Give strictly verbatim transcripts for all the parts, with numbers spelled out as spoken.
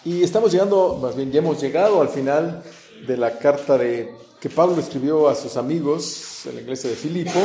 Y estamos llegando, más bien ya hemos llegado al final de la carta de, que Pablo escribió a sus amigos en la iglesia de Filipo.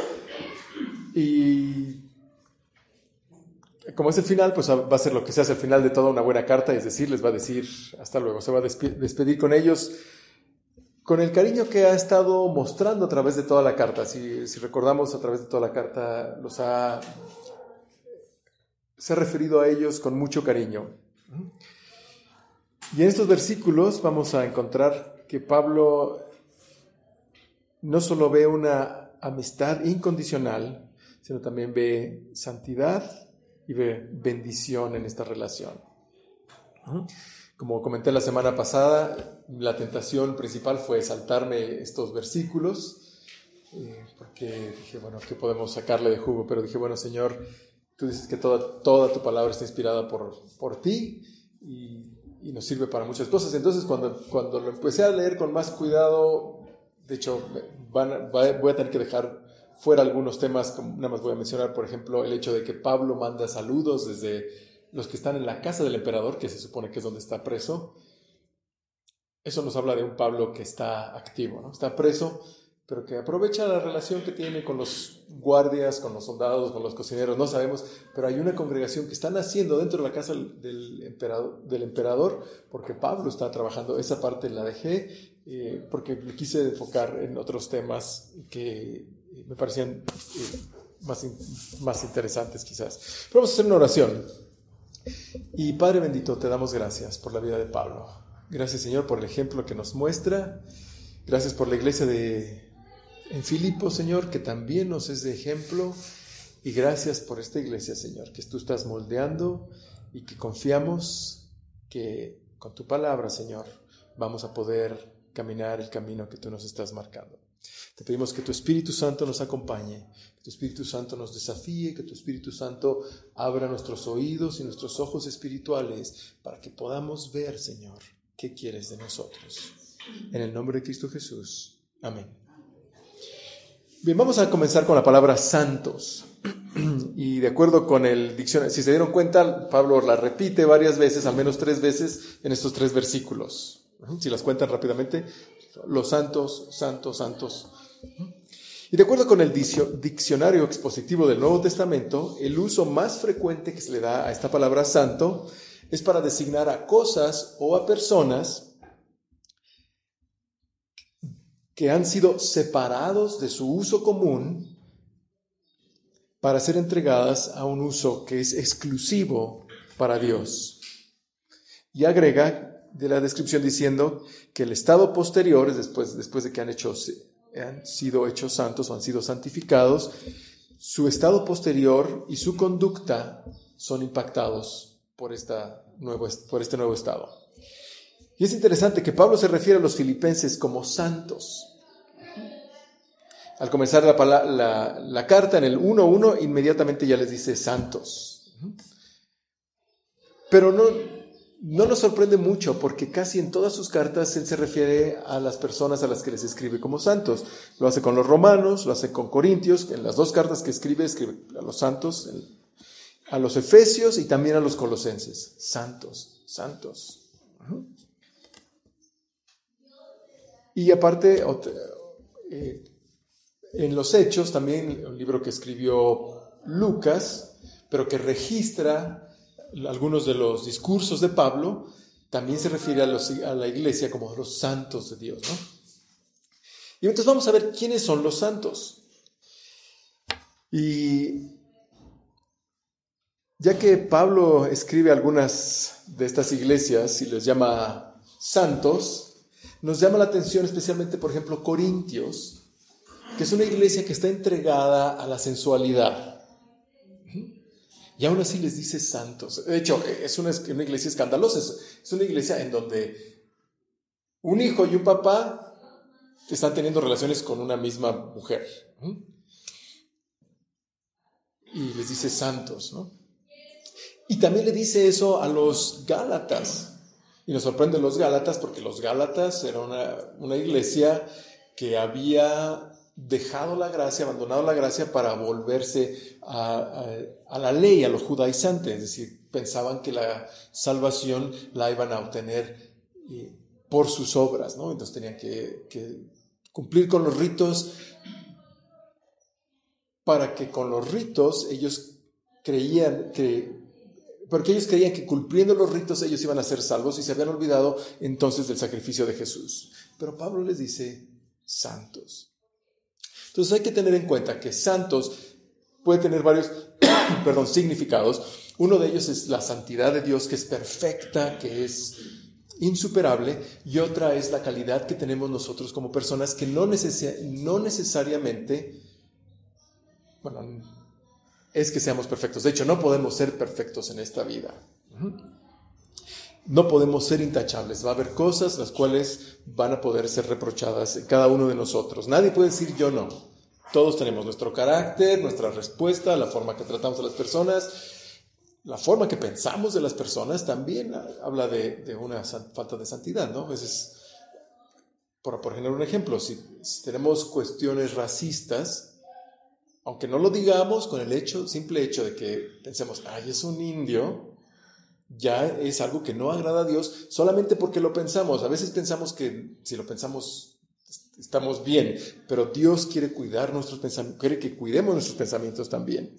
Y como es el final, pues va a ser lo que se hace al final de toda una buena carta, es decir, les va a decir hasta luego, se va a despe- despedir con ellos con el cariño que ha estado mostrando a través de toda la carta. Si, si recordamos, a través de toda la carta los ha, se ha referido a ellos con mucho cariño. Y en estos versículos vamos a encontrar que Pablo no solo ve una amistad incondicional, sino también ve santidad y ve bendición en esta relación. Como comenté la semana pasada, la tentación principal fue saltarme estos versículos, eh, porque dije, bueno, ¿qué podemos sacarle de jugo? Pero dije, bueno, Señor, tú dices que toda, toda tu palabra está inspirada por, por ti y, y nos sirve para muchas cosas. Entonces, cuando, cuando lo empecé a leer con más cuidado, de hecho, van, voy a tener que dejar fuera algunos temas, como nada más voy a mencionar, por ejemplo, el hecho de que Pablo manda saludos desde los que están en la casa del emperador, que se supone que es donde está preso. Eso nos habla de un Pablo que está activo, ¿no? Está preso, pero que aprovecha la relación que tiene con los guardias, con los soldados, con los cocineros, no sabemos, pero hay una congregación que está naciendo dentro de la casa del emperador, del emperador porque Pablo está trabajando. Esa parte la dejé eh, porque me quise enfocar en otros temas que me parecían eh, más, más interesantes quizás. Pero vamos a hacer una oración. Y Padre bendito, te damos gracias por la vida de Pablo. Gracias, Señor, por el ejemplo que nos muestra. Gracias por la iglesia de en Filipo, Señor, que también nos es de ejemplo. Y gracias por esta iglesia, Señor, que tú estás moldeando y que confiamos que con tu palabra, Señor, vamos a poder caminar el camino que tú nos estás marcando. Te pedimos que tu Espíritu Santo nos acompañe, que tu Espíritu Santo nos desafíe, que tu Espíritu Santo abra nuestros oídos y nuestros ojos espirituales para que podamos ver, Señor, qué quieres de nosotros. En el nombre de Cristo Jesús. Amén. Bien, vamos a comenzar con la palabra santos. Y de acuerdo con el diccionario, si se dieron cuenta, Pablo la repite varias veces, al menos tres veces, en estos tres versículos. Si las cuentan rápidamente, los santos, santos, santos. Y de acuerdo con el diccionario expositivo del Nuevo Testamento, el uso más frecuente que se le da a esta palabra santo es para designar a cosas o a personas que han sido separados de su uso común para ser entregadas a un uso que es exclusivo para Dios. Y agrega de la descripción diciendo que el estado posterior, después, después de que han, hecho, han sido hechos santos o han sido santificados, su estado posterior y su conducta son impactados por, esta nuevo, por este nuevo estado. Y es interesante que Pablo se refiere a los filipenses como santos. Al comenzar la, la, la carta en el uno uno, inmediatamente ya les dice santos. Pero no, no nos sorprende mucho porque casi en todas sus cartas él se refiere a las personas a las que les escribe como santos. Lo hace con los romanos, lo hace con corintios, en las dos cartas que escribe, escribe a los santos, a los efesios y también a los colosenses. Santos, santos. Y aparte, eh, en los Hechos, también un libro que escribió Lucas, pero que registra algunos de los discursos de Pablo, también se refiere a, los, a la iglesia como los santos de Dios, ¿no? Y entonces vamos a ver quiénes son los santos. Y ya que Pablo escribe algunas de estas iglesias y les llama santos, nos llama la atención especialmente, por ejemplo, Corintios, que es una iglesia que está entregada a la sensualidad. Y aún así les dice santos. De hecho, es una, una iglesia escandalosa. Es, es una iglesia en donde un hijo y un papá están teniendo relaciones con una misma mujer. Y les dice santos, ¿no? Y también le dice eso a los gálatas. Y nos sorprenden los gálatas porque los gálatas era una, una iglesia que había dejado la gracia, abandonado la gracia para volverse a, a, a la ley, a los judaizantes, es decir, pensaban que la salvación la iban a obtener eh, por sus obras, ¿no? Entonces tenían que, que cumplir con los ritos para que con los ritos ellos creían que, porque ellos creían que cumpliendo los ritos ellos iban a ser salvos y se habían olvidado entonces del sacrificio de Jesús. Pero Pablo les dice santos. Entonces hay que tener en cuenta que santos puede tener varios perdón, significados. Uno de ellos es la santidad de Dios, que es perfecta, que es insuperable, y otra es la calidad que tenemos nosotros como personas, que no, neces- no necesariamente, bueno, es que seamos perfectos. De hecho, no podemos ser perfectos en esta vida. No podemos ser intachables. Va a haber cosas las cuales van a poder ser reprochadas en cada uno de nosotros. Nadie puede decir yo no. Todos tenemos nuestro carácter, nuestra respuesta, la forma que tratamos a las personas, la forma que pensamos de las personas también habla de, de una san, falta de santidad, ¿no? A veces, por, por ejemplo, un ejemplo, si, si tenemos cuestiones racistas, aunque no lo digamos, con el hecho, simple hecho de que pensemos, ay, es un indio, ya es algo que no agrada a Dios solamente porque lo pensamos. A veces pensamos que si lo pensamos estamos bien, pero Dios quiere cuidar nuestros pensamientos, quiere que cuidemos nuestros pensamientos también.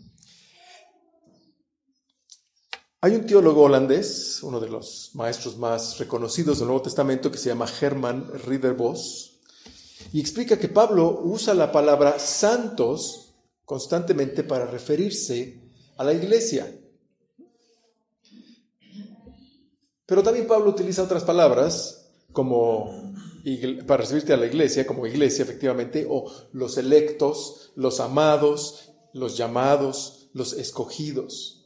Hay un teólogo holandés, uno de los maestros más reconocidos del Nuevo Testamento, que se llama Herman Ridderbos, y explica que Pablo usa la palabra santos constantemente para referirse a la iglesia. Pero también Pablo utiliza otras palabras como para referirte a la iglesia, como iglesia efectivamente, o los electos, los amados, los llamados, los escogidos.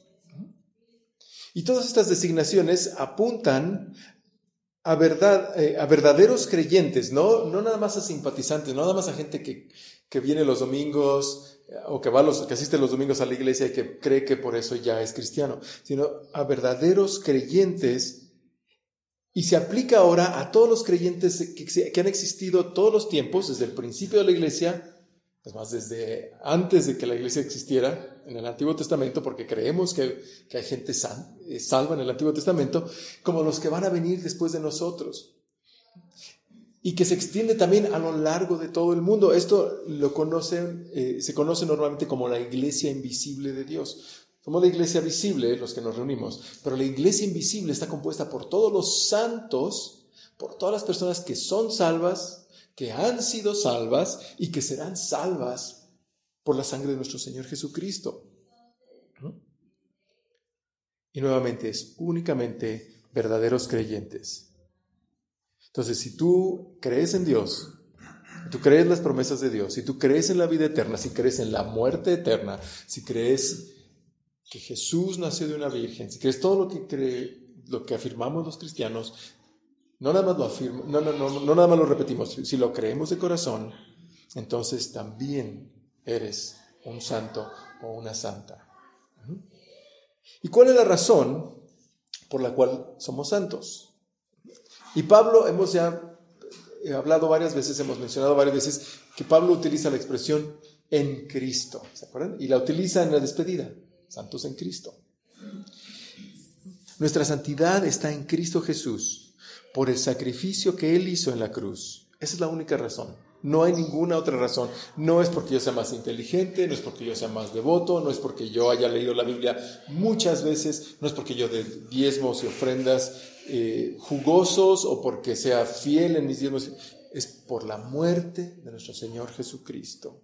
Y todas estas designaciones apuntan a, verdad, eh, a verdaderos creyentes, ¿no? No nada más a simpatizantes, no nada más a gente que, que viene los domingos o que, va los, que asiste los domingos a la iglesia y que cree que por eso ya es cristiano, sino a verdaderos creyentes. Y se aplica ahora a todos los creyentes que, que han existido todos los tiempos, desde el principio de la iglesia, es más, desde antes de que la iglesia existiera en el Antiguo Testamento, porque creemos que, que hay gente san, eh, salva en el Antiguo Testamento, como los que van a venir después de nosotros. Y que se extiende también a lo largo de todo el mundo. Esto lo conocen, eh, se conoce normalmente como la iglesia invisible de Dios. Somos la iglesia visible, los que nos reunimos, pero la iglesia invisible está compuesta por todos los santos, por todas las personas que son salvas, que han sido salvas y que serán salvas por la sangre de nuestro Señor Jesucristo. ¿No? Y nuevamente es únicamente verdaderos creyentes. Entonces, si tú crees en Dios, si tú crees las promesas de Dios, si tú crees en la vida eterna, si crees en la muerte eterna, si crees que Jesús nació de una virgen, si crees todo lo que cree, lo que afirmamos los cristianos, no nada más lo afirmo, no, no, no, no nada más lo repetimos, si lo creemos de corazón, entonces también eres un santo o una santa. ¿Y cuál es la razón por la cual somos santos? Y Pablo, hemos ya hablado varias veces, hemos mencionado varias veces que Pablo utiliza la expresión en Cristo, ¿se acuerdan? Y la utiliza en la despedida. Santos en Cristo. Nuestra santidad está en Cristo Jesús por el sacrificio que Él hizo en la cruz. Esa es la única razón. No hay ninguna otra razón. No es porque yo sea más inteligente, no es porque yo sea más devoto, no es porque yo haya leído la Biblia muchas veces, no es porque yo dé diezmos y ofrendas eh, jugosos o porque sea fiel en mis diezmos. Es por la muerte de nuestro Señor Jesucristo.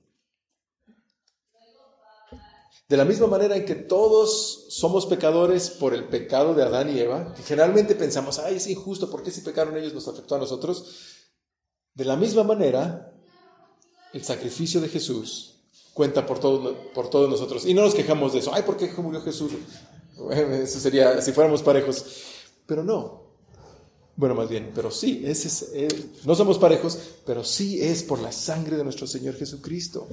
De la misma manera en que todos somos pecadores por el pecado de Adán y Eva, que generalmente pensamos, ay, es injusto, ¿por qué si pecaron ellos nos afectó a nosotros? De la misma manera, el sacrificio de Jesús cuenta por, todo, por todos nosotros. Y no nos quejamos de eso, ay, ¿por qué murió Jesús? Eso sería, si fuéramos parejos. Pero no. Bueno, más bien, pero sí, ese es, eh, no somos parejos, pero sí es por la sangre de nuestro Señor Jesucristo.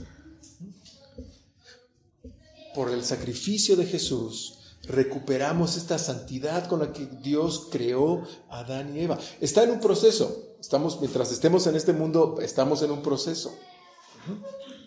Por el sacrificio de Jesús, recuperamos esta santidad con la que Dios creó a Adán y Eva. Está en un proceso. Estamos, mientras estemos en este mundo, estamos en un proceso.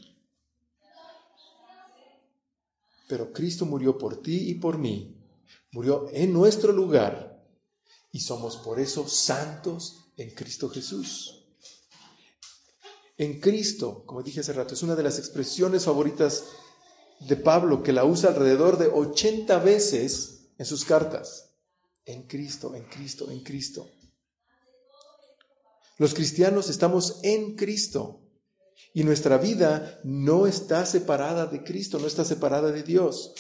Pero Cristo murió por ti y por mí, murió en nuestro lugar y somos por eso santos en Cristo Jesús. En Cristo, como dije hace rato, es una de las expresiones favoritas de Pablo, que la usa alrededor de ochenta veces en sus cartas. En Cristo, en Cristo, en Cristo. Los cristianos estamos en Cristo y nuestra vida no está separada de Cristo, no está separada de Dios.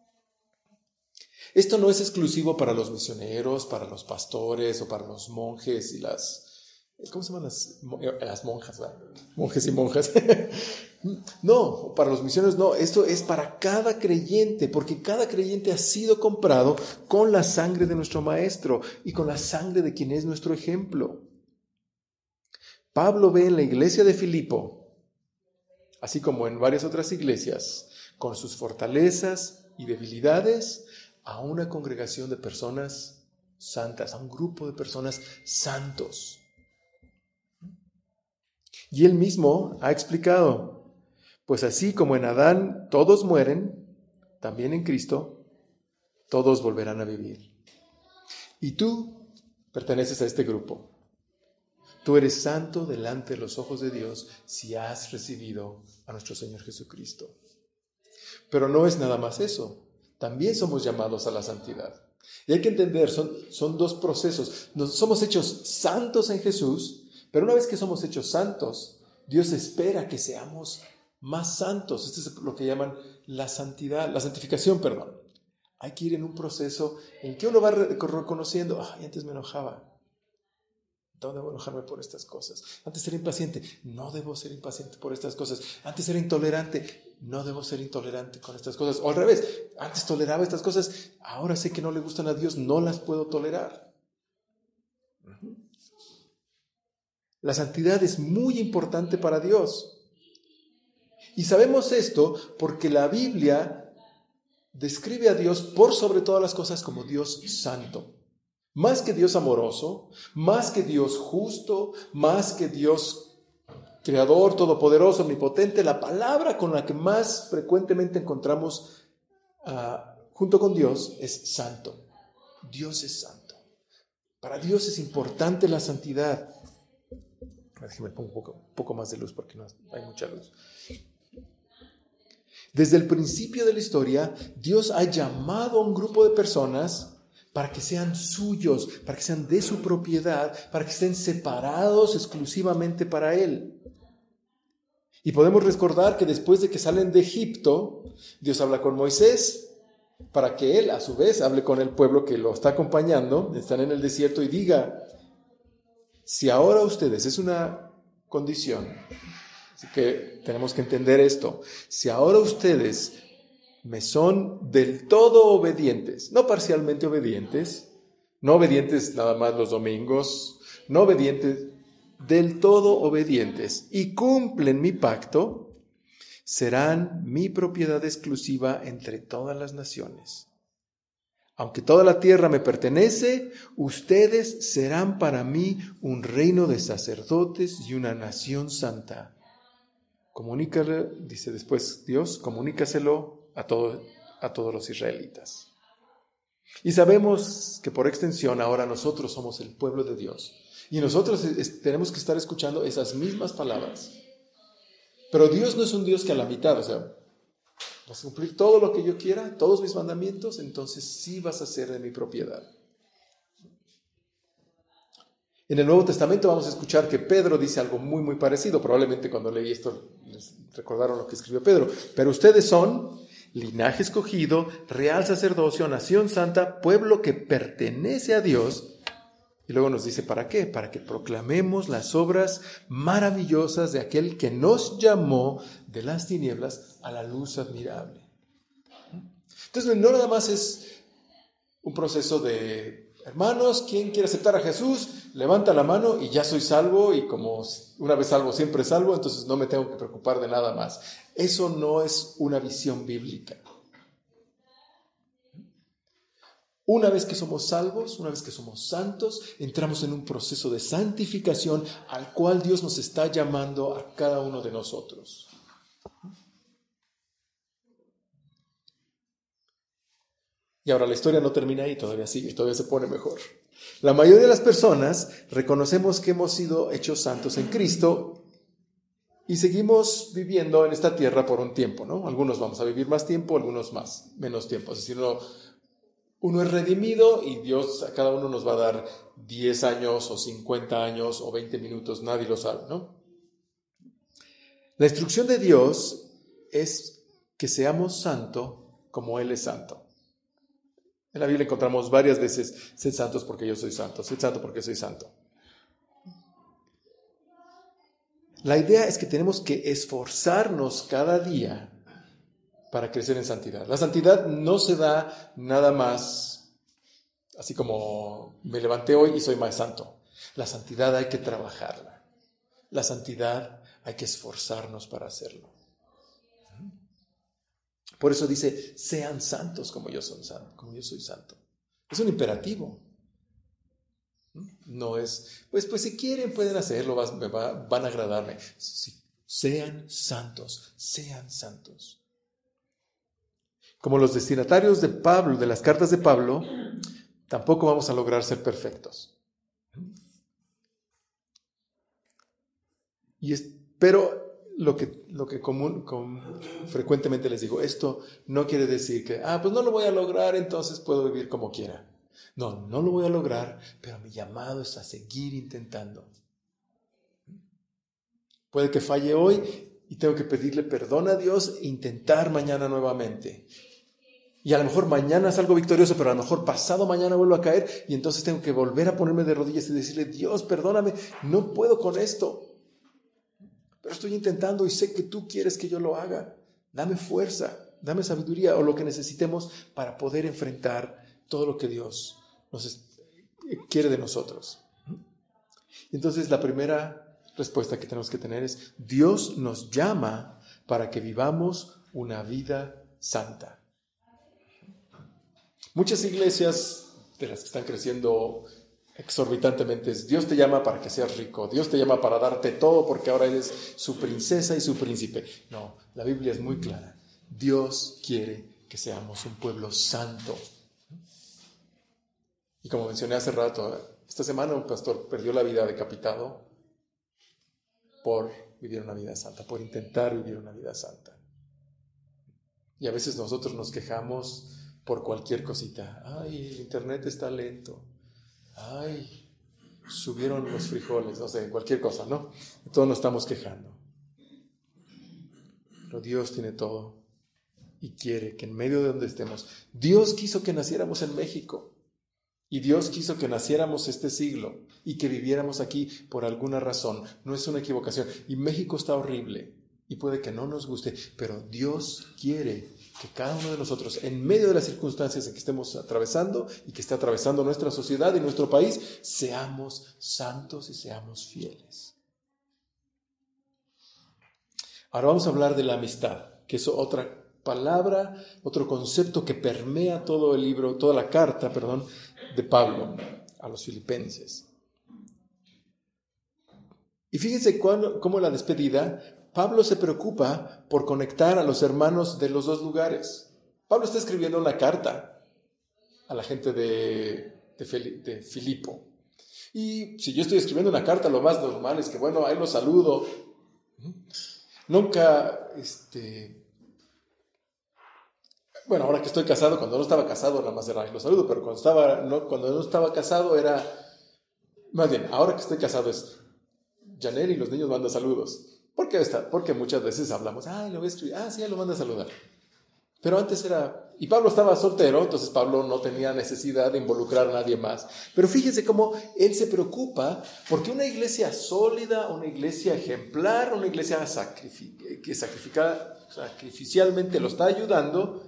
Esto no es exclusivo para los misioneros, para los pastores o para los monjes y las... ¿Cómo se llaman las, las monjas? ¿verdad? Monjes y monjas. No, para los misioneros no. Esto es para cada creyente, porque cada creyente ha sido comprado con la sangre de nuestro Maestro y con la sangre de quien es nuestro ejemplo. Pablo ve en la iglesia de Filipo, así como en varias otras iglesias, con sus fortalezas y debilidades, a una congregación de personas santas, a un grupo de personas santos. Y él mismo ha explicado, pues así como en Adán todos mueren, también en Cristo todos volverán a vivir. Y tú perteneces a este grupo. Tú eres santo delante de los ojos de Dios si has recibido a nuestro Señor Jesucristo. Pero no es nada más eso. También somos llamados a la santidad. Y hay que entender, son, son dos procesos. Nos, somos hechos santos en Jesús, pero una vez que somos hechos santos, Dios espera que seamos más santos. Esto es lo que llaman la santidad, la santificación, perdón. Hay que ir en un proceso en que uno va reconociendo, ay, antes me enojaba. No debo enojarme por estas cosas. Antes era impaciente. No debo ser impaciente por estas cosas. Antes era intolerante. No debo ser intolerante con estas cosas. O al revés. Antes toleraba estas cosas. Ahora sé que no le gustan a Dios. No las puedo tolerar. Uh-huh. La santidad es muy importante para Dios. Y sabemos esto porque la Biblia describe a Dios por sobre todas las cosas como Dios santo. Más que Dios amoroso, más que Dios justo, más que Dios creador, todopoderoso, omnipotente, la palabra con la que más frecuentemente encontramos uh, junto con Dios es santo. Dios es santo. Para Dios es importante la santidad. Déjame poner un poco, un poco más de luz porque no hay mucha luz. Desde el principio de la historia, Dios ha llamado a un grupo de personas para que sean suyos, para que sean de su propiedad, para que estén separados exclusivamente para Él. Y podemos recordar que después de que salen de Egipto, Dios habla con Moisés para que Él, a su vez, hable con el pueblo que lo está acompañando, están en el desierto, y diga, si ahora ustedes, es una condición, así que tenemos que entender esto, si ahora ustedes me son del todo obedientes, no parcialmente obedientes, no obedientes nada más los domingos, no obedientes, del todo obedientes, y cumplen mi pacto, serán mi propiedad exclusiva entre todas las naciones. Aunque toda la tierra me pertenece, ustedes serán para mí un reino de sacerdotes y una nación santa. Comunícale, dice después Dios, comunícaselo a, todo, a todos los israelitas. Y sabemos que por extensión ahora nosotros somos el pueblo de Dios. Y nosotros es, tenemos que estar escuchando esas mismas palabras. Pero Dios no es un Dios que a la mitad, o sea, vas a cumplir todo lo que yo quiera, todos mis mandamientos, entonces sí vas a ser de mi propiedad. En el Nuevo Testamento vamos a escuchar que Pedro dice algo muy, muy parecido. Probablemente cuando leí esto les recordaron lo que escribió Pedro. Pero ustedes son linaje escogido, real sacerdocio, nación santa, pueblo que pertenece a Dios. Y luego nos dice, ¿para qué? Para que proclamemos las obras maravillosas de aquel que nos llamó de las tinieblas a la luz admirable. Entonces, no nada más es un proceso de, hermanos, ¿quién quiere aceptar a Jesús? Levanta la mano y ya soy salvo, y como una vez salvo, siempre salvo, entonces no me tengo que preocupar de nada más. Eso no es una visión bíblica. Una vez que somos salvos, una vez que somos santos, entramos en un proceso de santificación al cual Dios nos está llamando a cada uno de nosotros. Y ahora la historia no termina ahí, todavía sigue, todavía se pone mejor. La mayoría de las personas reconocemos que hemos sido hechos santos en Cristo y seguimos viviendo en esta tierra por un tiempo, ¿no? Algunos vamos a vivir más tiempo, algunos más, menos tiempo. Es decir, uno, uno es redimido y Dios a cada uno nos va a dar diez años o cincuenta años o veinte minutos, nadie lo sabe, ¿no? La instrucción de Dios es que seamos santos como Él es santo. En la Biblia encontramos varias veces, sed santos porque yo soy santo, sed santo porque soy santo. La idea es que tenemos que esforzarnos cada día para crecer en santidad. La santidad no se da nada más, así como me levanté hoy y soy más santo. La santidad hay que trabajarla. La santidad hay que esforzarnos para hacerlo. Por eso dice, sean santos como yo soy santo, como yo soy santo. Es un imperativo. No es, pues, pues si quieren pueden hacerlo, va, va, van a agradarme. Sí, sean santos, sean santos. Como los destinatarios de Pablo, de las cartas de Pablo, tampoco vamos a lograr ser perfectos. Y es, pero lo que, lo que común, común, frecuentemente les digo, esto no quiere decir que, ah, pues no lo voy a lograr, entonces puedo vivir como quiera. No, no lo voy a lograr, pero mi llamado es a seguir intentando. Puede que falle hoy y tengo que pedirle perdón a Dios e intentar mañana nuevamente. Y a lo mejor mañana salgo victorioso, pero a lo mejor pasado mañana vuelvo a caer y entonces tengo que volver a ponerme de rodillas y decirle, Dios, perdóname, no puedo con esto. Pero estoy intentando y sé que tú quieres que yo lo haga. Dame fuerza, dame sabiduría o lo que necesitemos para poder enfrentar todo lo que Dios nos quiere de nosotros. Entonces la primera respuesta que tenemos que tener es, Dios nos llama para que vivamos una vida santa. Muchas iglesias de las que están creciendo exorbitantemente, Dios te llama para que seas rico, Dios te llama para darte todo porque ahora eres su princesa y su príncipe. No, la Biblia es muy clara. Dios quiere que seamos un pueblo santo. Y como mencioné hace rato, esta semana un pastor perdió la vida decapitado por vivir una vida santa, por intentar vivir una vida santa. Y a veces nosotros nos quejamos por cualquier cosita. Ay, el internet está lento. Ay, subieron los frijoles, no sé, cualquier cosa, ¿no? Todos nos estamos quejando. Pero Dios tiene todo y quiere que en medio de donde estemos, Dios quiso que naciéramos en México y Dios quiso que naciéramos este siglo y que viviéramos aquí por alguna razón. No es una equivocación. Y México está horrible y puede que no nos guste, pero Dios quiere que cada uno de nosotros, en medio de las circunstancias en que estemos atravesando y que está atravesando nuestra sociedad y nuestro país, seamos santos y seamos fieles. Ahora vamos a hablar de la amistad, que es otra palabra, otro concepto que permea todo el libro, toda la carta, perdón, de Pablo a los filipenses. Y fíjense cuándo, cómo en la despedida Pablo se preocupa por conectar a los hermanos de los dos lugares. Pablo está escribiendo una carta a la gente de, de, Fel, de Filipo. Y si yo estoy escribiendo una carta, lo más normal es que, bueno, ahí lo saludo. Nunca, este... Bueno, ahora que estoy casado, cuando no estaba casado, nada más era ahí lo saludo, pero cuando, estaba, no, cuando no estaba casado era... Más bien, ahora que estoy casado es... Janel y los niños mandan saludos. ¿Por qué está? Porque muchas veces hablamos, ay, lo voy a escribir, ah, sí, ya lo manda a saludar. Pero antes era, y Pablo estaba soltero, entonces Pablo no tenía necesidad de involucrar a nadie más. Pero fíjense cómo él se preocupa porque una iglesia sólida, una iglesia ejemplar, una iglesia sacrific- que sacrifica, sacrificialmente lo está ayudando,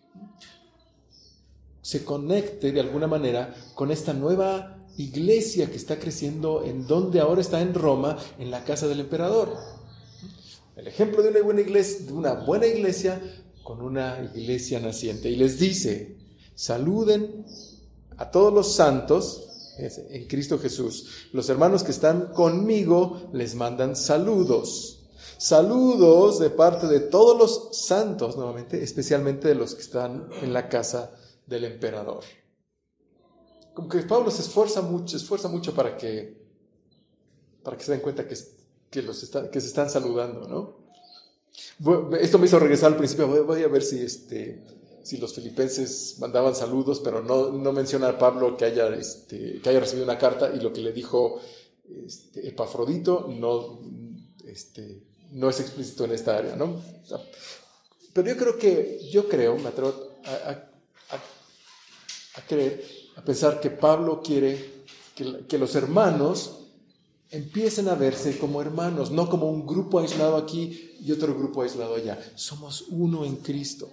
se conecte de alguna manera con esta nueva iglesia que está creciendo en donde ahora está en Roma, en la casa del emperador. El ejemplo de una buena iglesia, de una buena iglesia con una iglesia naciente. Y les dice, saluden a todos los santos en Cristo Jesús. Los hermanos que están conmigo les mandan saludos. Saludos de parte de todos los santos, nuevamente, especialmente de los que están en la casa del emperador. Como que Pablo se esfuerza mucho, esfuerza mucho para que, para que se den cuenta que, que, los está, que se están saludando, ¿no? Esto me hizo regresar al principio. Voy, voy a ver si, este, si los filipenses mandaban saludos, pero no, no menciona a Pablo que haya, este, que haya recibido una carta, y lo que le dijo este, Epafrodito no, este, no es explícito en esta área, ¿no? O sea, pero yo creo que, yo creo, me atrevo a, a, a, a creer, a pensar que Pablo quiere que, que los hermanos empiecen a verse como hermanos, no como un grupo aislado aquí y otro grupo aislado allá. Somos uno en Cristo.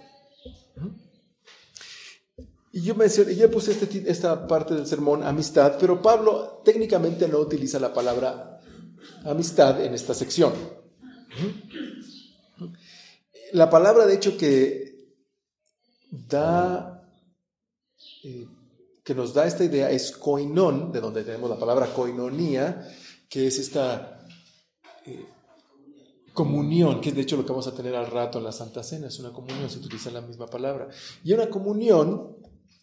Y yo, mencioné, yo puse este, esta parte del sermón, amistad, pero Pablo técnicamente no utiliza la palabra amistad en esta sección. La palabra, de hecho, que da, eh, que nos da esta idea es koinón, de donde tenemos la palabra koinonía, que es esta eh, comunión, que es de hecho lo que vamos a tener al rato en la Santa Cena. Es una comunión, se utiliza la misma palabra. Y una comunión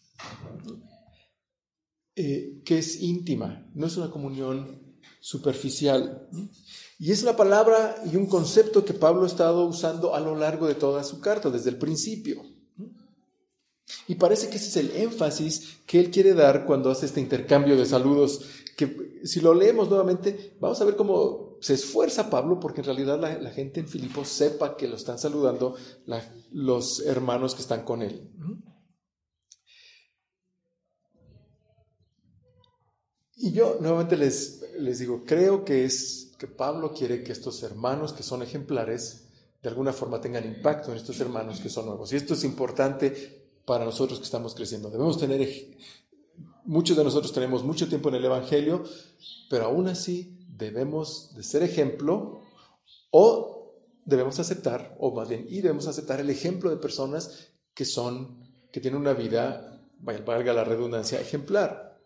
eh, que es íntima, no es una comunión superficial. Y es una palabra y un concepto que Pablo ha estado usando a lo largo de toda su carta, desde el principio. Y parece que ese es el énfasis que él quiere dar cuando hace este intercambio de saludos, que si lo leemos nuevamente, vamos a ver cómo se esfuerza Pablo porque en realidad la, la gente en Filipos sepa que lo están saludando la, los hermanos que están con él. Y yo nuevamente les, les digo, creo que es que Pablo quiere que estos hermanos que son ejemplares de alguna forma tengan impacto en estos hermanos que son nuevos. Y esto es importante para nosotros que estamos creciendo. Debemos tener, muchos de nosotros tenemos mucho tiempo en el Evangelio, pero aún así debemos de ser ejemplo, o debemos aceptar, o más bien, y debemos aceptar el ejemplo de personas que son, que tienen una vida, valga la redundancia, ejemplar.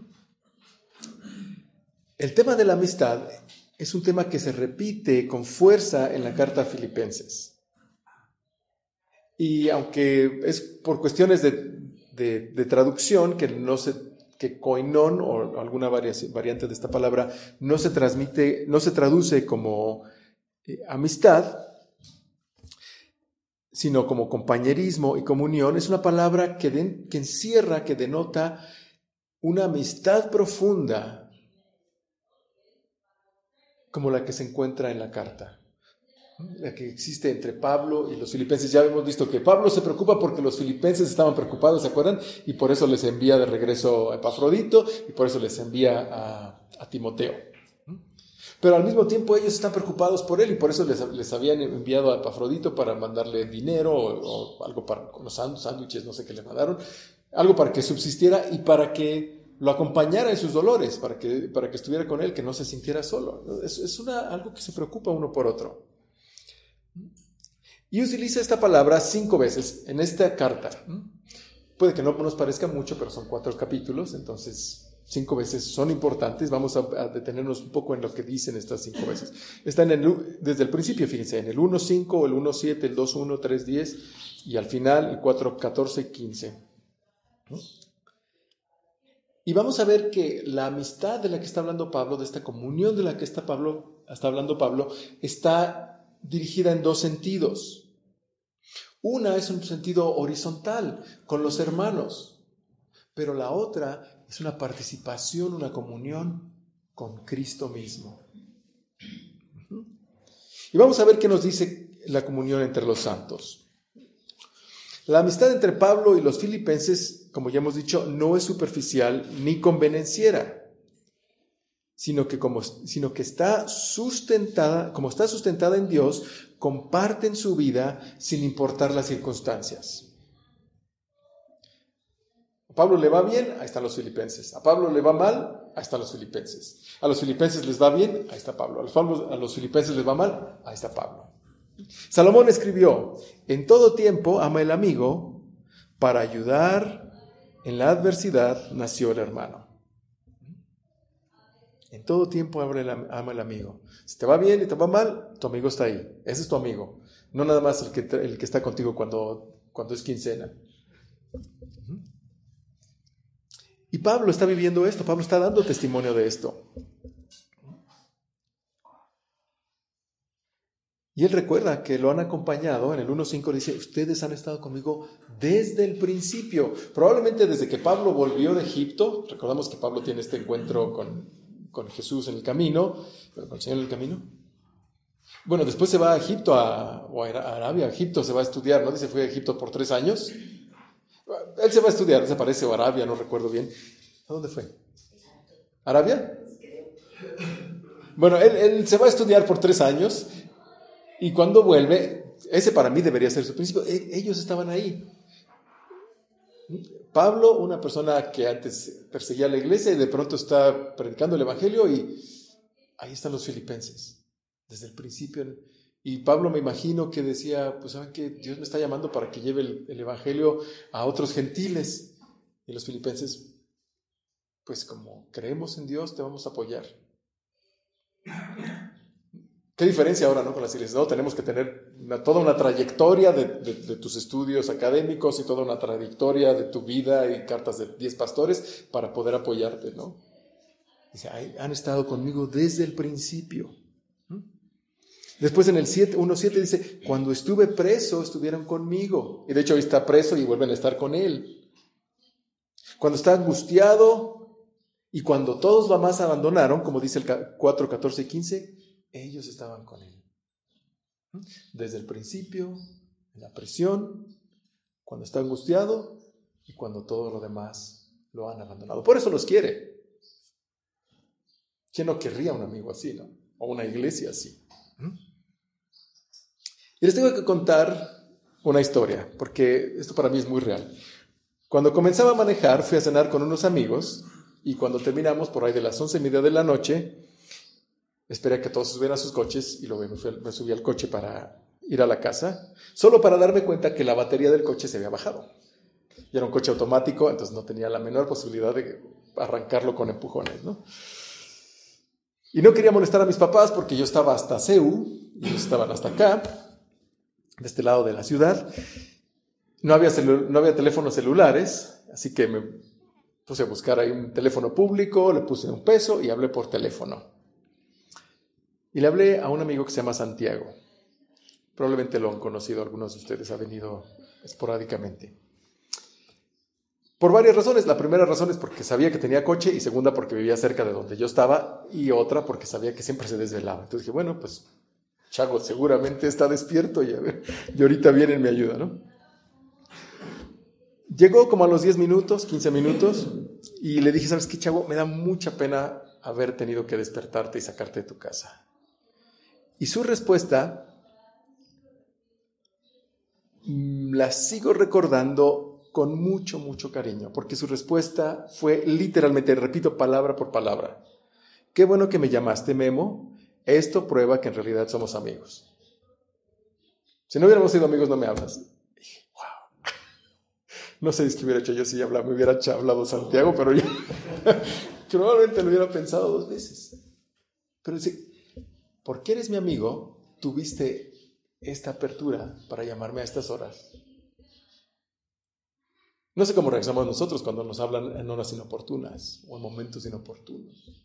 El tema de la amistad es un tema que se repite con fuerza en la carta a Filipenses. Y aunque es por cuestiones de, de, de traducción, que no se, que koinón o alguna variante de esta palabra no se transmite, no se traduce como eh, amistad, sino como compañerismo y comunión, es una palabra que, de, que encierra, que denota una amistad profunda, como la que se encuentra en la carta, la que existe entre Pablo y los filipenses. Ya hemos visto que Pablo se preocupa porque los filipenses estaban preocupados, ¿se acuerdan? Y por eso les envía de regreso a Epafrodito y por eso les envía a, a Timoteo. Pero al mismo tiempo ellos están preocupados por él y por eso les, les habían enviado a Epafrodito para mandarle dinero o, o algo para los sándwiches, no sé qué le mandaron, algo para que subsistiera y para que lo acompañara en sus dolores, para que, para que estuviera con él, que no se sintiera solo. Es, es una, algo que se preocupa uno por otro. Y utiliza esta palabra cinco veces en esta carta. Puede que no nos parezca mucho, pero son cuatro capítulos, entonces cinco veces son importantes. Vamos a, a detenernos un poco en lo que dicen estas cinco veces. Están en el, desde el principio, fíjense, en el uno cinco, el uno siete, el dos uno, tres diez y al final el cuatro catorce y quince. Y vamos a ver que la amistad de la que está hablando Pablo, de esta comunión de la que está, Pablo, está hablando Pablo, está dirigida en dos sentidos. Una es un sentido horizontal, con los hermanos, pero la otra es una participación, una comunión con Cristo mismo. Y vamos a ver qué nos dice la comunión entre los santos. La amistad entre Pablo y los filipenses, como ya hemos dicho, no es superficial ni convenenciera, sino que, como, sino que está sustentada, como está sustentada en Dios, comparten su vida sin importar las circunstancias. A Pablo le va bien, ahí están los filipenses. A Pablo le va mal, ahí están los filipenses. A los filipenses les va bien, ahí está Pablo. A los, a los filipenses les va mal, ahí está Pablo. Salomón escribió: en todo tiempo ama el amigo, para ayudar en la adversidad nació el hermano. En todo tiempo ama el amigo. Si te va bien y te va mal, tu amigo está ahí. Ese es tu amigo. No nada más el que, el que está contigo cuando, cuando es quincena. Y Pablo está viviendo esto, Pablo está dando testimonio de esto. Y él recuerda que lo han acompañado, en el uno cinco dice, ustedes han estado conmigo desde el principio. Probablemente desde que Pablo volvió de Egipto, recordamos que Pablo tiene este encuentro con, con Jesús en el camino, con el Señor en el camino. Bueno, después se va a Egipto, a, o a Arabia, a Egipto se va a estudiar, ¿no? Dice, fue a Egipto por tres años. Él se va a estudiar, desaparece, o Arabia, no recuerdo bien. ¿A dónde fue? ¿Arabia? Bueno, él, él se va a estudiar por tres años. Y cuando vuelve, ese para mí debería ser su principio, ellos estaban ahí. Pablo, una persona que antes perseguía a la iglesia y de pronto está predicando el evangelio y ahí están los filipenses, desde el principio. Y Pablo me imagino que decía, pues saben que Dios me está llamando para que lleve el, el evangelio a otros gentiles. Y los filipenses, pues como creemos en Dios, te vamos a apoyar. ¿Qué diferencia ahora, no, con las iglesias? No, tenemos que tener una, toda una trayectoria de, de, de tus estudios académicos y toda una trayectoria de tu vida y cartas de diez pastores para poder apoyarte, ¿no? Dice, han estado conmigo desde el principio. Después en el uno siete dice, cuando estuve preso estuvieron conmigo. Y de hecho hoy está preso y vuelven a estar con él. Cuando está angustiado y cuando todos los demás abandonaron, como dice el cuatro, catorce y quince, ellos estaban con él. Desde el principio, en la presión, cuando está angustiado y cuando todo lo demás lo han abandonado. Por eso los quiere. ¿Quién no querría un amigo así, no? O una iglesia así. Y les tengo que contar una historia, porque esto para mí es muy real. Cuando comenzaba a manejar, fui a cenar con unos amigos y cuando terminamos, por ahí de las once y media de la noche, esperé a que todos subieran a sus coches y luego me, fui, me subí al coche para ir a la casa, solo para darme cuenta que la batería del coche se había bajado. Y era un coche automático, entonces no tenía la menor posibilidad de arrancarlo con empujones, ¿no? Y no quería molestar a mis papás porque yo estaba hasta C E U y ellos estaban hasta acá, de este lado de la ciudad. No había, celu- no había teléfonos celulares, así que me puse a buscar ahí un teléfono público, le puse un peso y hablé por teléfono. Y le hablé a un amigo que se llama Santiago. Probablemente lo han conocido, algunos de ustedes, ha venido esporádicamente. Por varias razones. La primera razón es porque sabía que tenía coche y segunda porque vivía cerca de donde yo estaba y otra porque sabía que siempre se desvelaba. Entonces dije, bueno, pues Chago seguramente está despierto y, a ver, y ahorita viene y me ayuda, ¿no? Llegó como a los diez minutos, quince minutos y le dije, ¿sabes qué, Chago? Me da mucha pena haber tenido que despertarte y sacarte de tu casa. Y su respuesta la sigo recordando con mucho, mucho cariño, porque su respuesta fue literalmente, repito palabra por palabra, qué bueno que me llamaste, Memo, esto prueba que en realidad somos amigos. Si no hubiéramos sido amigos, no me hablas. Y dije, wow. No sé qué hubiera hecho yo si hablaba, me hubiera hablado Santiago, pero yo probablemente lo hubiera pensado dos veces. Pero dice, porque eres mi amigo, tuviste esta apertura para llamarme a estas horas. No sé cómo reaccionamos nosotros cuando nos hablan en horas inoportunas o en momentos inoportunos.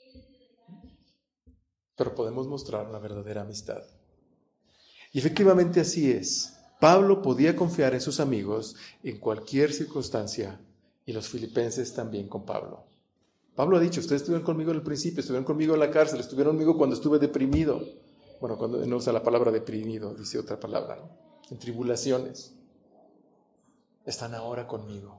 Pero podemos mostrar una verdadera amistad. Y efectivamente así es. Pablo podía confiar en sus amigos en cualquier circunstancia y los filipenses también con Pablo. Pablo ha dicho, ustedes estuvieron conmigo en el principio, estuvieron conmigo en la cárcel, estuvieron conmigo cuando estuve deprimido. Bueno, cuando no usa la palabra deprimido, dice otra palabra, ¿no? En tribulaciones. Están ahora conmigo.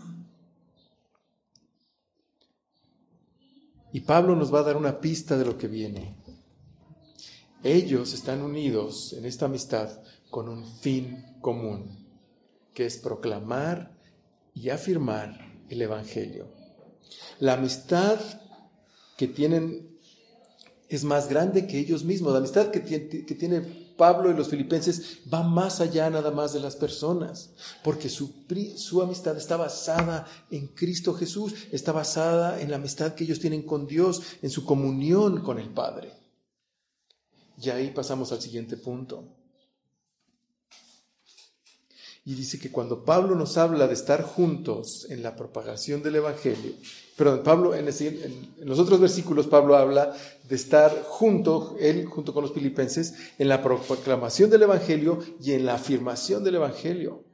Y Pablo nos va a dar una pista de lo que viene. Ellos están unidos en esta amistad con un fin común, que es proclamar y afirmar el Evangelio. La amistad que tienen es más grande que ellos mismos. La amistad que tiene, que tiene Pablo y los filipenses va más allá nada más de las personas, porque su, su amistad está basada en Cristo Jesús, está basada en la amistad que ellos tienen con Dios, en su comunión con el Padre. Y ahí pasamos al siguiente punto. Y dice que cuando Pablo nos habla de estar juntos en la propagación del Evangelio, perdón, Pablo en, ese, en, en los otros versículos Pablo habla de estar junto, él junto con los filipenses, en la proclamación del Evangelio y en la afirmación del Evangelio.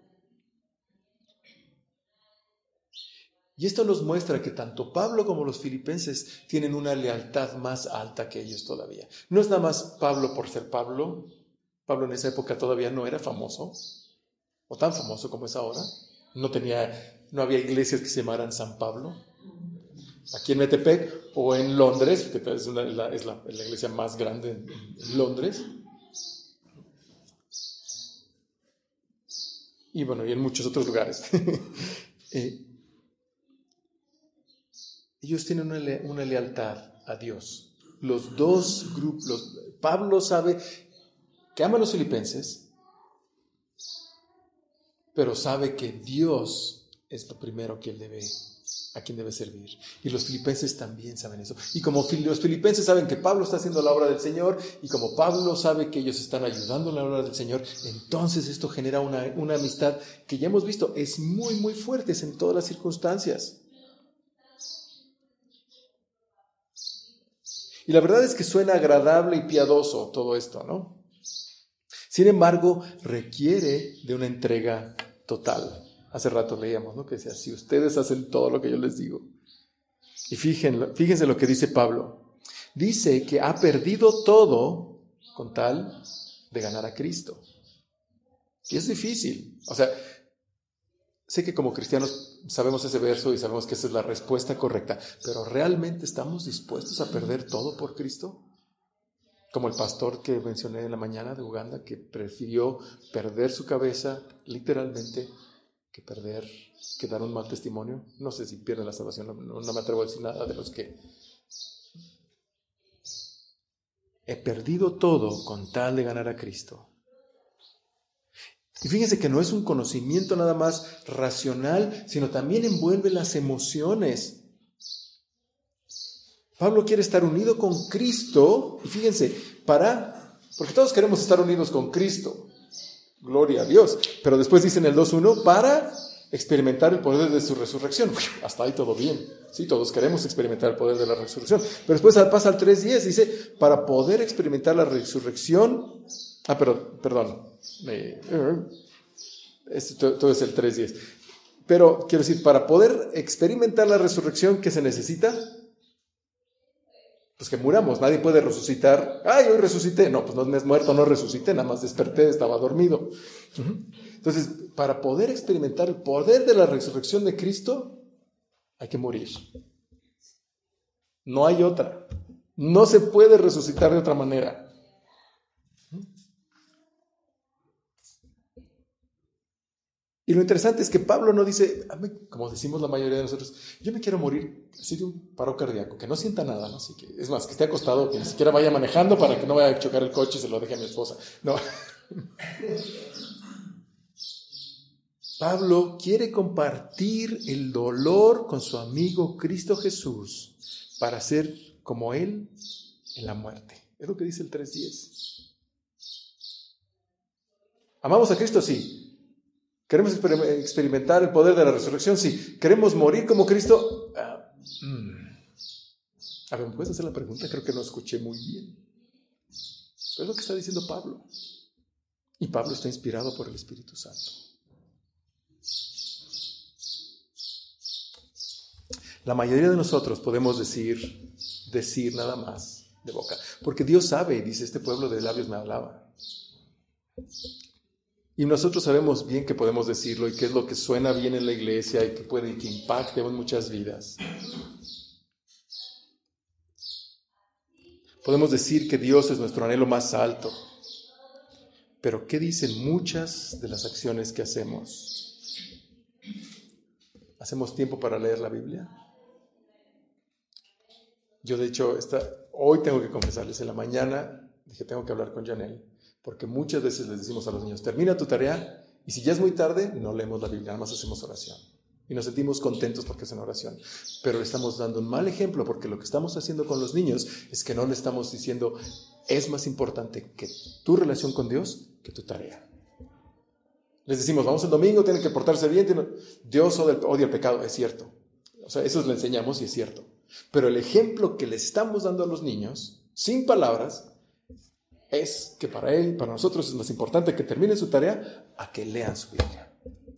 Y esto nos muestra que tanto Pablo como los filipenses tienen una lealtad más alta que ellos todavía. No es nada más Pablo por ser Pablo. Pablo en esa época todavía no era famoso, o tan famoso como es ahora. No tenía, no había iglesias que se llamaran San Pablo. Aquí en Metepec o en Londres, que es, una, la, es la, la iglesia más grande en, en Londres. Y bueno, y en muchos otros lugares. eh, ellos tienen una, le, una lealtad a Dios. Los dos grupos, los, Pablo sabe que ama a los filipenses, pero sabe que Dios es lo primero que él debe, a quien debe servir. Y los filipenses también saben eso. Y como los filipenses saben que Pablo está haciendo la obra del Señor, y como Pablo sabe que ellos están ayudando en la obra del Señor, entonces esto genera una, una amistad que ya hemos visto, es muy, muy fuerte en todas las circunstancias. Y la verdad es que suena agradable y piadoso todo esto, ¿no? Sin embargo, requiere de una entrega total. Hace rato leíamos, ¿no? Que decía, si ustedes hacen todo lo que yo les digo. Y fíjense, fíjense lo que dice Pablo. Dice que ha perdido todo con tal de ganar a Cristo. Y es difícil. O sea, sé que como cristianos sabemos ese verso y sabemos que esa es la respuesta correcta, pero ¿realmente estamos dispuestos a perder todo por Cristo? Como el pastor que mencioné en la mañana de Uganda, que prefirió perder su cabeza, literalmente, que perder, que dar un mal testimonio. No sé si pierde la salvación, no, no me atrevo a decir nada de los que... He perdido todo con tal de ganar a Cristo. Y fíjense que no es un conocimiento nada más racional, sino también envuelve las emociones. Pablo quiere estar unido con Cristo, y fíjense, para, porque todos queremos estar unidos con Cristo, gloria a Dios, pero después dice en el dos uno, para experimentar el poder de su resurrección. Hasta ahí todo bien, sí, todos queremos experimentar el poder de la resurrección, pero después pasa al tres diez, dice, para poder experimentar la resurrección, ah, pero, perdón, eh, esto todo es el tres diez, pero quiero decir, para poder experimentar la resurrección, ¿qué se necesita? Pues que muramos, nadie puede resucitar. ¡Ay, hoy resucité! No, pues no me has muerto, no resucité, nada más desperté, estaba dormido. Entonces, para poder experimentar el poder de la resurrección de Cristo, hay que morir. No hay otra. No se puede resucitar de otra manera. Y lo interesante es que Pablo no dice, como decimos la mayoría de nosotros, yo me quiero morir así de un paro cardíaco, que no sienta nada, ¿no? Así que, es más, que esté acostado, que ni siquiera vaya manejando para que no vaya a chocar el coche y se lo deje a mi esposa. No. Pablo quiere compartir el dolor con su amigo Cristo Jesús para ser como Él en la muerte. Es lo que dice el tres diez. ¿Amamos a Cristo? Sí. ¿Queremos experimentar el poder de la resurrección? Sí. ¿Queremos morir como Cristo? Uh, mm. A ver, ¿me puedes hacer la pregunta? Creo que no escuché muy bien. Pero es lo que está diciendo Pablo. Y Pablo está inspirado por el Espíritu Santo. La mayoría de nosotros podemos decir, decir nada más de boca. Porque Dios sabe, dice, este pueblo de labios me hablaba. Y nosotros sabemos bien que podemos decirlo y qué es lo que suena bien en la iglesia y que puede que impacte en muchas vidas. Podemos decir que Dios es nuestro anhelo más alto. Pero ¿qué dicen muchas de las acciones que hacemos? ¿Hacemos tiempo para leer la Biblia? Yo, de hecho, esta, hoy tengo que confesarles, en la mañana dije, tengo que hablar con Janelle. Porque muchas veces les decimos a los niños, termina tu tarea, y si ya es muy tarde, no leemos la Biblia, nada más hacemos oración. Y nos sentimos contentos porque hacen oración. Pero le estamos dando un mal ejemplo, porque lo que estamos haciendo con los niños es que no le estamos diciendo, es más importante que tu relación con Dios que tu tarea. Les decimos, vamos el domingo, tienen que portarse bien. Tienen... Dios odia el, odia el pecado, es cierto. O sea, eso le enseñamos y es cierto. Pero el ejemplo que le estamos dando a los niños, sin palabras, es que para él, para nosotros es más importante que terminen su tarea a que lean su Biblia.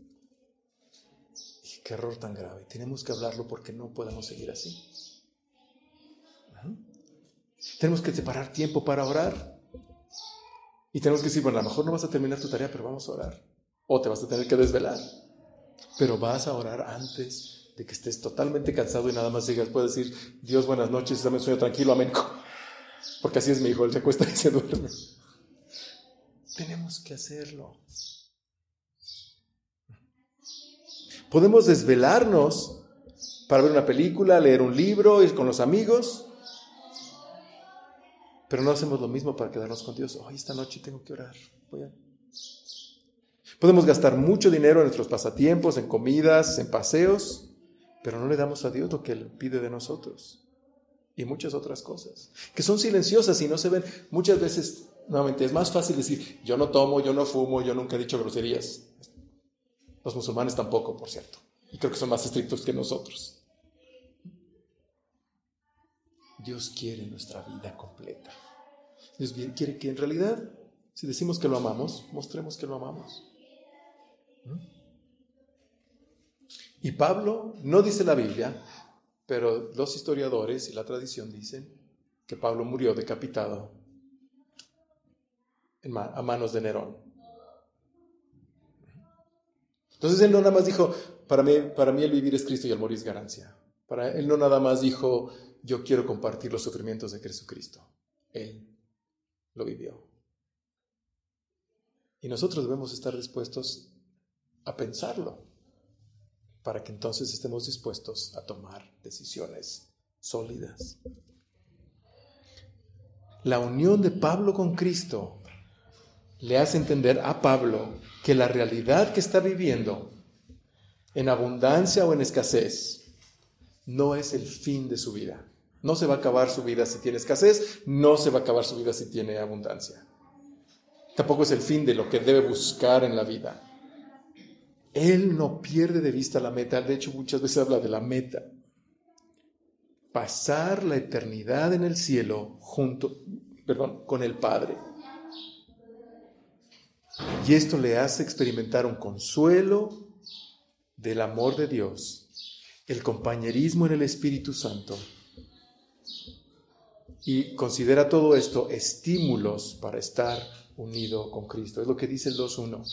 Y qué error tan grave. Tenemos que hablarlo porque no podemos seguir así. ¿Uh-huh? Tenemos que separar tiempo para orar. Y tenemos que decir, bueno, a lo mejor no vas a terminar tu tarea, pero vamos a orar. O te vas a tener que desvelar. Pero vas a orar antes de que estés totalmente cansado y nada más digas, puedes decir, Dios, buenas noches, dame un sueño tranquilo, amén. Porque así es mi hijo, él se acuesta y se duerme. Tenemos que hacerlo. Podemos desvelarnos para ver una película, leer un libro, ir con los amigos, pero no hacemos lo mismo para quedarnos con Dios. Hoy, esta noche tengo que orar. Voy a... Podemos gastar mucho dinero en nuestros pasatiempos, en comidas, en paseos, pero no le damos a Dios lo que Él pide de nosotros. Y muchas otras cosas, que son silenciosas y no se ven. Muchas veces, nuevamente, es más fácil decir, yo no tomo, yo no fumo, yo nunca he dicho groserías. Los musulmanes tampoco, por cierto. Y creo que son más estrictos que nosotros. Dios quiere nuestra vida completa. Dios quiere que en realidad, si decimos que lo amamos, mostremos que lo amamos. Y Pablo, no dice la Biblia, pero los historiadores y la tradición dicen que Pablo murió decapitado en ma- a manos de Nerón. Entonces él no nada más dijo, para mí, para mí el vivir es Cristo y el morir es ganancia. Para él no nada más dijo, yo quiero compartir los sufrimientos de Jesucristo. Él lo vivió. Y nosotros debemos estar dispuestos a pensarlo, para que entonces estemos dispuestos a tomar decisiones sólidas. La unión de Pablo con Cristo le hace entender a Pablo que la realidad que está viviendo, en abundancia o en escasez, no es el fin de su vida. No se va a acabar su vida si tiene escasez, no se va a acabar su vida si tiene abundancia. Tampoco es el fin de lo que debe buscar en la vida. Él no pierde de vista la meta. De hecho, muchas veces habla de la meta. Pasar la eternidad en el cielo junto, perdón, con el Padre. Y esto le hace experimentar un consuelo del amor de Dios, el compañerismo en el Espíritu Santo. Y considera todo esto estímulos para estar unido con Cristo. Es lo que dice el dos uno.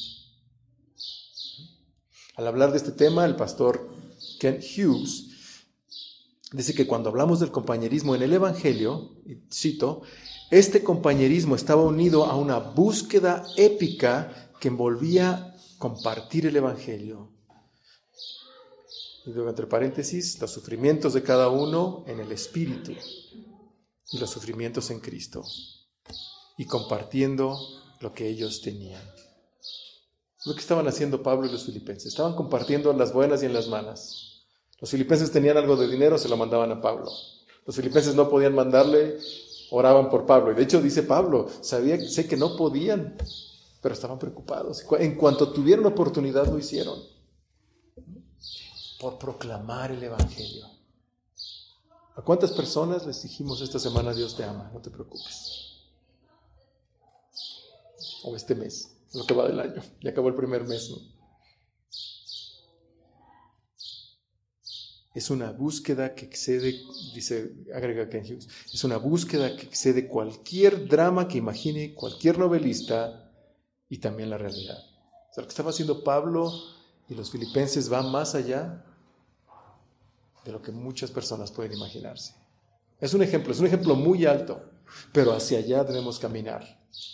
Al hablar de este tema, el pastor Ken Hughes dice que cuando hablamos del compañerismo en el Evangelio, y cito, este compañerismo estaba unido a una búsqueda épica que envolvía compartir el Evangelio. Y luego, entre paréntesis, los sufrimientos de cada uno en el Espíritu y los sufrimientos en Cristo, y compartiendo lo que ellos tenían. Lo que estaban haciendo Pablo y los filipenses. Estaban compartiendo las buenas y en las malas. Los filipenses tenían algo de dinero, se lo mandaban a Pablo. Los filipenses no podían mandarle, oraban por Pablo. Y de hecho dice Pablo, sabía, sé que no podían, pero estaban preocupados. En cuanto tuvieron oportunidad lo hicieron. Por proclamar el Evangelio. ¿A cuántas personas les dijimos esta semana Dios te ama? No te preocupes. O este mes. Lo que va del año, ya acabó el primer mes, ¿no? Es una búsqueda que excede, dice, agrega Ken Hughes, es una búsqueda que excede cualquier drama que imagine cualquier novelista y también la realidad. O sea, lo que estaba haciendo Pablo y los filipenses va más allá de lo que muchas personas pueden imaginarse. Es un ejemplo, es un ejemplo muy alto, pero hacia allá debemos caminar.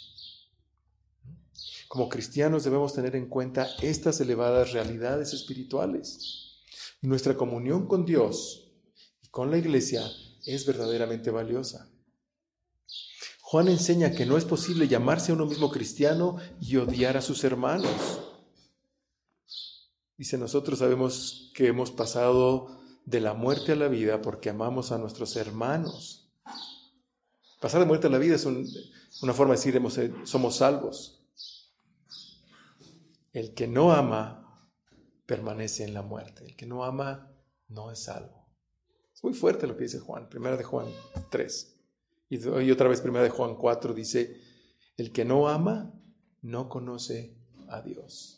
Como cristianos debemos tener en cuenta estas elevadas realidades espirituales. Nuestra comunión con Dios y con la iglesia es verdaderamente valiosa. Juan enseña que no es posible llamarse a uno mismo cristiano y odiar a sus hermanos. Dice, nosotros sabemos que hemos pasado de la muerte a la vida porque amamos a nuestros hermanos. Pasar de muerte a la vida es un, una forma de decir hemos, somos salvos. el que no ama permanece en la muerte. El que no ama no es salvo. Es muy fuerte lo que dice Juan, primera de Juan tres. Y otra vez primera de Juan cuatro dice, el que no ama no conoce a Dios.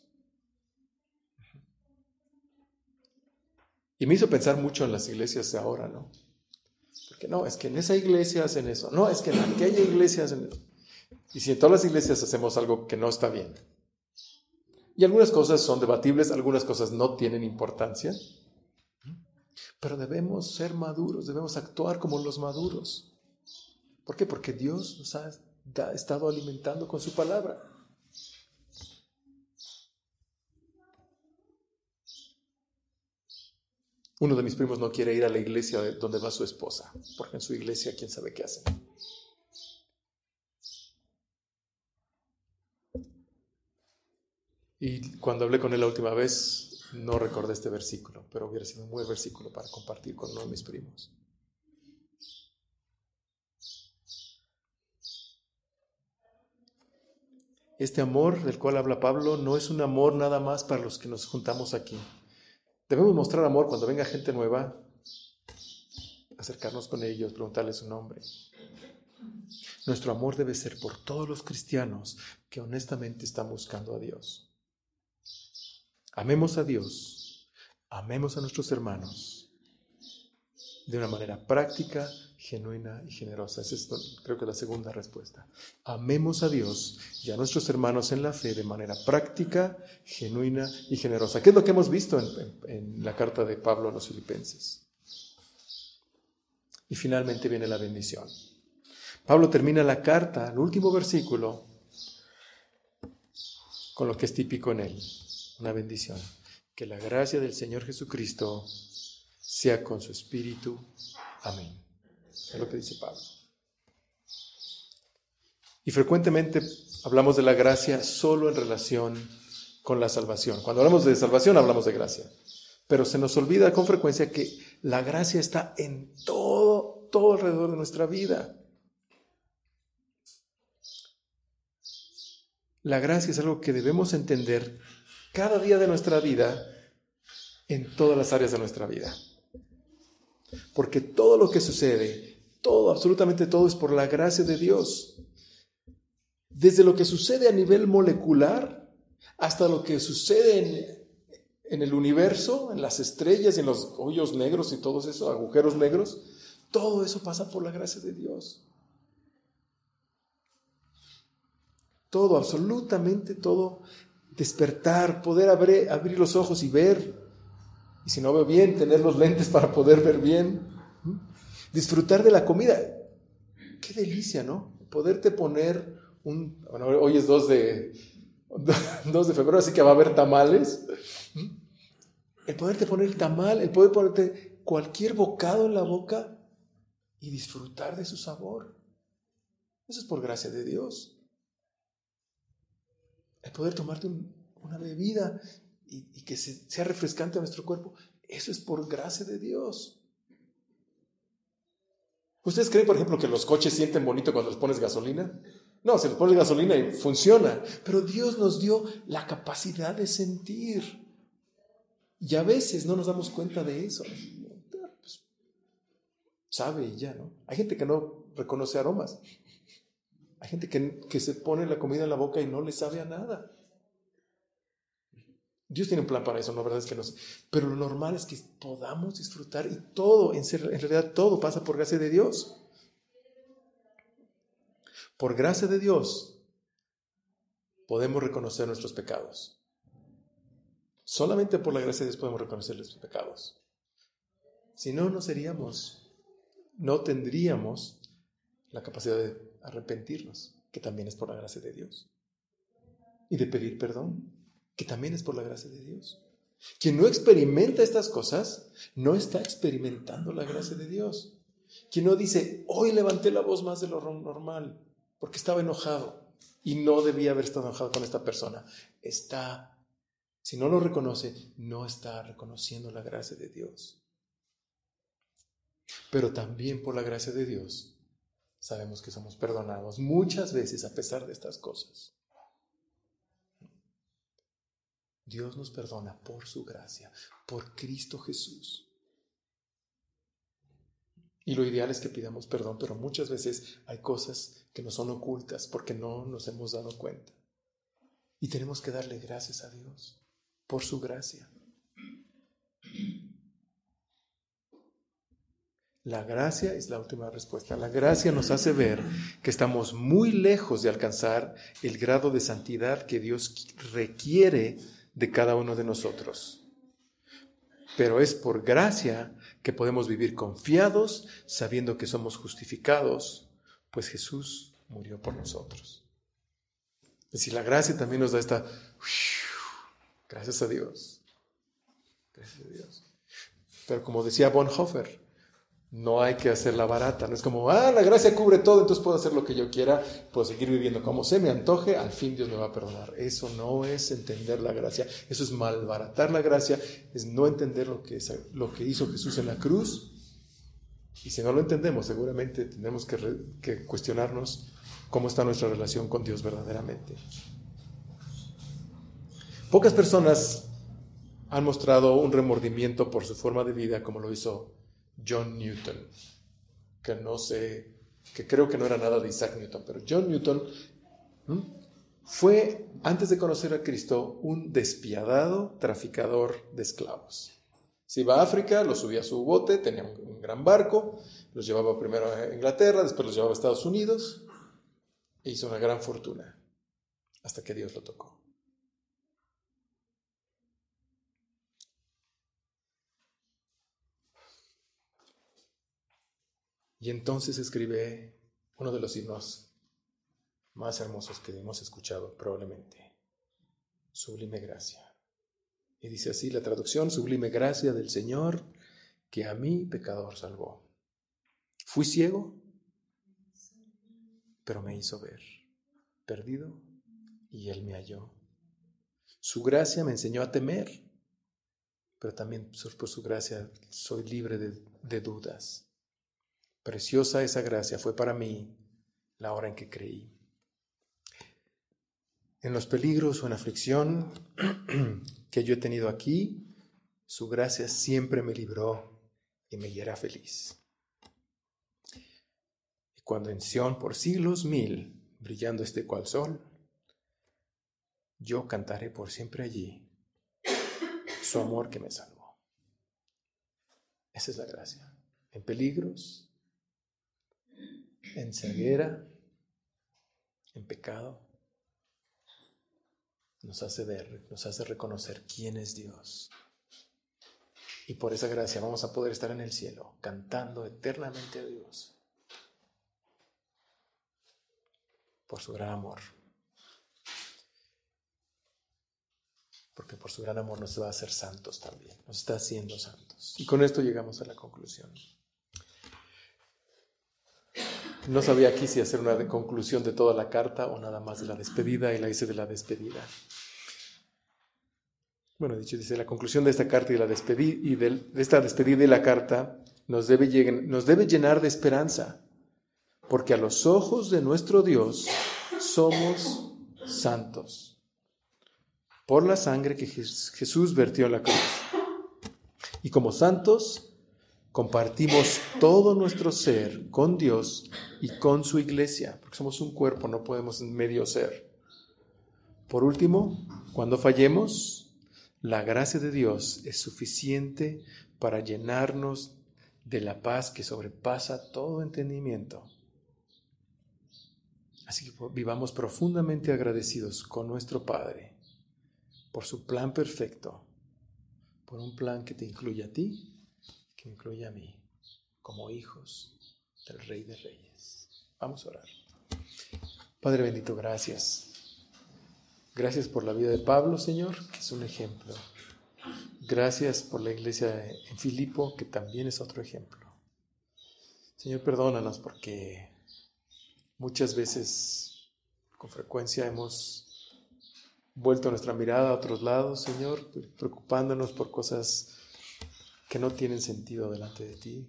Y me hizo pensar mucho en las iglesias de ahora, ¿no? Porque no, es que en esa iglesia hacen eso. No, es que en aquella iglesia hacen eso. Y si en todas las iglesias hacemos algo que no está bien. Y algunas cosas son debatibles, algunas cosas no tienen importancia. Pero debemos ser maduros, debemos actuar como los maduros. ¿Por qué? Porque Dios nos ha estado alimentando con su palabra. Uno de mis primos no quiere ir a la iglesia donde va su esposa, porque en su iglesia quién sabe qué hacen. Y cuando hablé con él la última vez, no recordé este versículo, pero hubiera sido un buen versículo para compartir con uno de mis primos. Este amor del cual habla Pablo no es un amor nada más para los que nos juntamos aquí. Debemos mostrar amor cuando venga gente nueva, acercarnos con ellos, preguntarles su nombre. Nuestro amor debe ser por todos los cristianos que honestamente están buscando a Dios. Amemos a Dios, amemos a nuestros hermanos de una manera práctica, genuina y generosa. Esa es, creo que, la segunda respuesta. Amemos a Dios y a nuestros hermanos en la fe de manera práctica, genuina y generosa. ¿Qué es lo que hemos visto en, en, en la carta de Pablo a los Filipenses? Y finalmente viene la bendición. Pablo termina la carta, el último versículo, con lo que es típico en él, una bendición. Que la gracia del Señor Jesucristo sea con su espíritu. Amén. Es lo que dice Pablo. Y frecuentemente hablamos de la gracia solo en relación con la salvación. Cuando hablamos de salvación hablamos de gracia. Pero se nos olvida con frecuencia que la gracia está en todo, todo alrededor de nuestra vida. La gracia es algo que debemos entender cada día de nuestra vida en todas las áreas de nuestra vida. Porque todo lo que sucede, todo, absolutamente todo es por la gracia de Dios. Desde lo que sucede a nivel molecular hasta lo que sucede en, en el universo, en las estrellas, en los hoyos negros y todos esos agujeros negros, todo eso pasa por la gracia de Dios. Todo, absolutamente todo, despertar, poder abrir, abrir los ojos y ver. Y si no veo bien, tener los lentes para poder ver bien. Disfrutar de la comida. Qué delicia, ¿no? Poderte poner un... Bueno, hoy es dos de, dos de febrero, así que va a haber tamales. El poderte poner el tamal, el poder ponerte cualquier bocado en la boca y disfrutar de su sabor. Eso es por gracia de Dios. El poder tomarte un, una bebida y, y que se, sea refrescante a nuestro cuerpo, eso es por gracia de Dios. ¿Ustedes creen, por ejemplo, que los coches sienten bonito cuando les pones gasolina? No, se les pone gasolina y funciona. Pero Dios nos dio la capacidad de sentir. Y a veces no nos damos cuenta de eso. Pues, sabe y ya, ¿no? Hay gente que no reconoce aromas. Hay gente que, que se pone la comida en la boca y no le sabe a nada. Dios tiene un plan para eso, no, la verdad es que no sé. Pero lo normal es que podamos disfrutar y todo, en, ser, en realidad todo pasa por gracia de Dios. Por gracia de Dios podemos reconocer nuestros pecados. Solamente por la gracia de Dios podemos reconocer nuestros pecados. Si no, no seríamos, no tendríamos la capacidad de arrepentirnos, que también es por la gracia de Dios. Y de pedir perdón, que también es por la gracia de Dios. Quien no experimenta estas cosas, no está experimentando la gracia de Dios. Quien no dice, hoy levanté la voz más de lo normal, porque estaba enojado y no debía haber estado enojado con esta persona. Está, si no lo reconoce, no está reconociendo la gracia de Dios. Pero también por la gracia de Dios sabemos que somos perdonados muchas veces a pesar de estas cosas. Dios nos perdona por su gracia, por Cristo Jesús. Y lo ideal es que pidamos perdón, pero muchas veces hay cosas que nos son ocultas porque no nos hemos dado cuenta. Y tenemos que darle gracias a Dios por su gracia. La gracia es la última respuesta. La gracia nos hace ver que estamos muy lejos de alcanzar el grado de santidad que Dios requiere de cada uno de nosotros. Pero es por gracia que podemos vivir confiados, sabiendo que somos justificados, pues Jesús murió por nosotros. Es decir, la gracia también nos da esta... Gracias a Dios. Gracias a Dios. Pero como decía Bonhoeffer, no hay que hacerla barata. No es como, ah, la gracia cubre todo, entonces puedo hacer lo que yo quiera, puedo seguir viviendo como se me antoje, al fin Dios me va a perdonar. Eso no es entender la gracia. Eso es malbaratar la gracia, es no entender lo que, es, lo que hizo Jesús en la cruz. Y si no lo entendemos, seguramente tendremos que, re, que cuestionarnos cómo está nuestra relación con Dios verdaderamente. Pocas personas han mostrado un remordimiento por su forma de vida como lo hizo John Newton, que no sé, que creo que no era nada de Isaac Newton, pero John Newton ¿hmm? fue, antes de conocer a Cristo, un despiadado traficador de esclavos. Se iba a África, los subía a su bote, tenía un, un gran barco, los llevaba primero a Inglaterra, después los llevaba a Estados Unidos, e hizo una gran fortuna, hasta que Dios lo tocó. Y entonces escribe uno de los himnos más hermosos que hemos escuchado probablemente, Sublime Gracia. Y dice así la traducción: Sublime gracia del Señor, que a mí pecador salvó. Fui ciego, pero me hizo ver, perdido, y Él me halló. Su gracia me enseñó a temer, pero también por su gracia soy libre de, de dudas. Preciosa esa gracia fue para mí la hora en que creí. En los peligros o en aflicción que yo he tenido aquí, su gracia siempre me libró y me hiera feliz. Y cuando en Sión por siglos mil, brillando este cual sol, yo cantaré por siempre allí su amor que me salvó. Esa es la gracia. En peligros, en ceguera, en pecado, nos hace ver, nos hace reconocer quién es Dios. Y por esa gracia vamos a poder estar en el cielo, cantando eternamente a Dios, por su gran amor. Porque por su gran amor nos va a hacer santos también, nos está haciendo santos. Y con esto llegamos a la conclusión. No sabía aquí si hacer una conclusión de toda la carta o nada más de la despedida, y la hice de la despedida. Bueno, dicho, dice, la conclusión de esta carta y, la despedida, y de, de esta despedida y la carta nos debe, nos debe llenar de esperanza, porque a los ojos de nuestro Dios somos santos, por la sangre que Jesús vertió en la cruz. Y como santos, compartimos todo nuestro ser con Dios y con su iglesia, porque somos un cuerpo, no podemos medio ser. Por último, cuando fallemos, la gracia de Dios es suficiente para llenarnos de la paz que sobrepasa todo entendimiento. Así que vivamos profundamente agradecidos con nuestro Padre por su plan perfecto, por un plan que te incluye a ti, que incluye a mí, como hijos del Rey de Reyes. Vamos a orar. Padre bendito, gracias. Gracias por la vida de Pablo, Señor, que es un ejemplo. Gracias por la iglesia en Filipo, que también es otro ejemplo. Señor, perdónanos porque muchas veces, con frecuencia, hemos vuelto nuestra mirada a otros lados, Señor, preocupándonos por cosas que no tienen sentido delante de ti.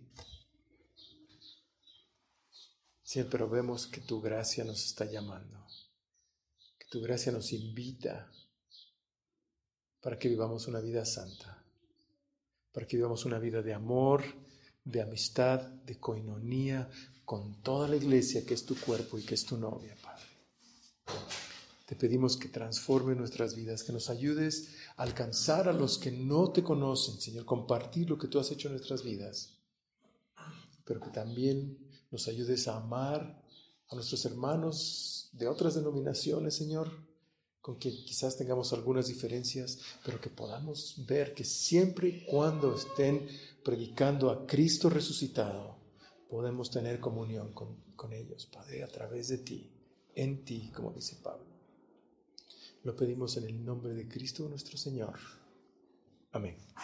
Señor, pero vemos que tu gracia nos está llamando, que tu gracia nos invita para que vivamos una vida santa, para que vivamos una vida de amor, de amistad, de coinonía con toda la iglesia que es tu cuerpo y que es tu novia, Padre. Te pedimos que transforme nuestras vidas, que nos ayudes a alcanzar a los que no te conocen, Señor, compartir lo que tú has hecho en nuestras vidas, pero que también nos ayudes a amar a nuestros hermanos de otras denominaciones, Señor, con quien quizás tengamos algunas diferencias, pero que podamos ver que siempre y cuando estén predicando a Cristo resucitado, podemos tener comunión con, con ellos, Padre, a través de ti, en ti, como dice Pablo. Lo pedimos en el nombre de Cristo nuestro Señor. Amén.